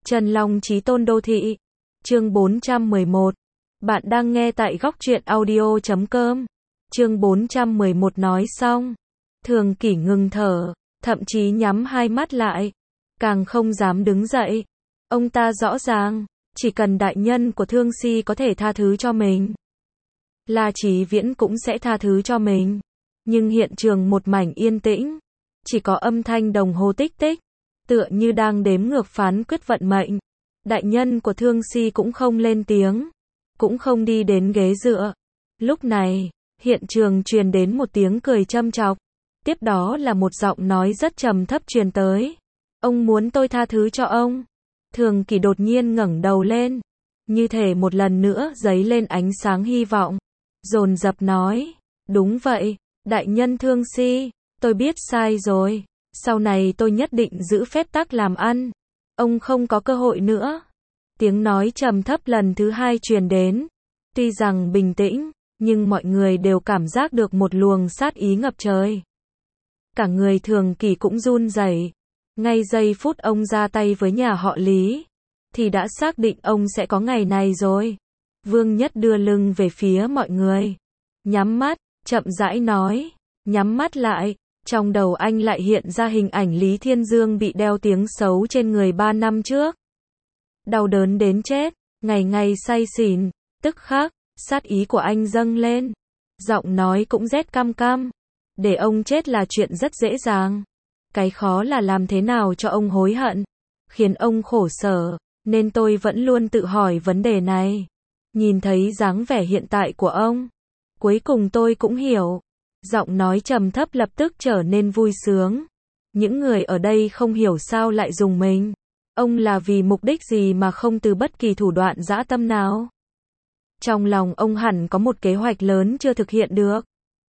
Trần Long Chí Tôn Đô Thị. Chương 411. Bạn đang nghe tại góc truyện audio.com. Chương 411 nói xong. Thường Kỷ ngừng thở, thậm chí nhắm hai mắt lại, càng không dám đứng dậy. Ông ta rõ ràng, chỉ cần đại nhân của Thương Si có thể tha thứ cho mình, La Chí Viễn cũng sẽ tha thứ cho mình. Nhưng hiện trường một mảnh yên tĩnh, chỉ có âm thanh đồng hồ tích tích, tựa như đang đếm ngược phán quyết vận mệnh. Đại nhân của Thương Si cũng không lên tiếng, cũng không đi đến ghế dựa. Lúc này, hiện trường truyền đến một tiếng cười châm chọc, tiếp đó là một giọng nói rất trầm thấp truyền tới. Ông muốn tôi tha thứ cho ông? Thường Kỷ đột nhiên ngẩng đầu lên, như thể một lần nữa giấy lên ánh sáng hy vọng, dồn dập nói, đúng vậy, đại nhân Thương Si, tôi biết sai rồi, sau này tôi nhất định giữ phép tắc làm ăn, ông không có cơ hội nữa. Tiếng nói trầm thấp lần thứ hai truyền đến, tuy rằng bình tĩnh, nhưng mọi người đều cảm giác được một luồng sát ý ngập trời. Cả người Thường Kỷ cũng run rẩy. Ngay giây phút ông ra tay với nhà họ Lý, thì đã xác định ông sẽ có ngày này rồi. Vương Nhất đưa lưng về phía mọi người, nhắm mắt, chậm rãi nói, nhắm mắt lại, trong đầu anh lại hiện ra hình ảnh Lý Thiên Dương bị đeo tiếng xấu trên người 3 năm trước. Đau đớn đến chết, ngày ngày say xỉn, tức khắc, sát ý của anh dâng lên, giọng nói cũng rét căm căm. Để ông chết là chuyện rất dễ dàng, cái khó là làm thế nào cho ông hối hận, khiến ông khổ sở, nên tôi vẫn luôn tự hỏi vấn đề này. Nhìn thấy dáng vẻ hiện tại của ông, cuối cùng tôi cũng hiểu. Giọng nói trầm thấp lập tức trở nên vui sướng. Những người ở đây không hiểu sao lại dùng mình. Ông là vì mục đích gì mà không từ bất kỳ thủ đoạn dã tâm nào? Trong lòng ông hẳn có một kế hoạch lớn chưa thực hiện được.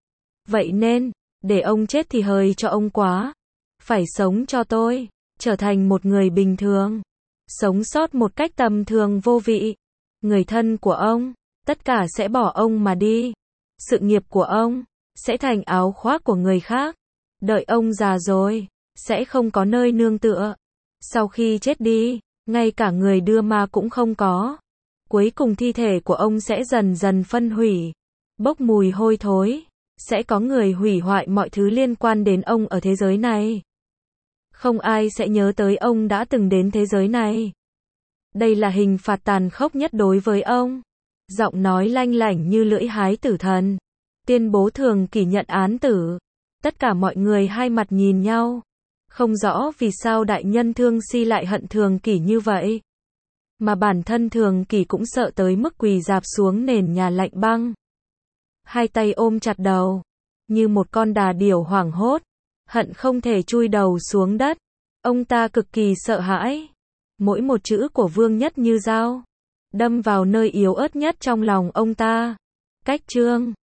Vậy nên, để ông chết thì hời cho ông quá. Phải sống cho tôi, trở thành một người bình thường, sống sót một cách tầm thường vô vị. Người thân của ông, tất cả sẽ bỏ ông mà đi. Sự nghiệp của ông, sẽ thành áo khoác của người khác. Đợi ông già rồi, sẽ không có nơi nương tựa. Sau khi chết đi, ngay cả người đưa ma cũng không có. Cuối cùng thi thể của ông sẽ dần dần phân hủy, bốc mùi hôi thối. Sẽ có người hủy hoại mọi thứ liên quan đến ông ở thế giới này. Không ai sẽ nhớ tới ông đã từng đến thế giới này. Đây là hình phạt tàn khốc nhất đối với ông. Giọng nói lanh lảnh như lưỡi hái tử thần, tuyên bố Thường Kỷ nhận án tử. Tất cả mọi người hai mặt nhìn nhau, không rõ vì sao đại nhân Thương Si lại hận Thường Kỷ như vậy. Mà bản thân Thường Kỷ cũng sợ tới mức quỳ rạp xuống nền nhà lạnh băng, hai tay ôm chặt đầu, như một con đà điểu hoảng hốt, hận không thể chui đầu xuống đất. Ông ta cực kỳ sợ hãi. Mỗi một chữ của Vương Nhất như dao, đâm vào nơi yếu ớt nhất trong lòng ông ta. Cách chương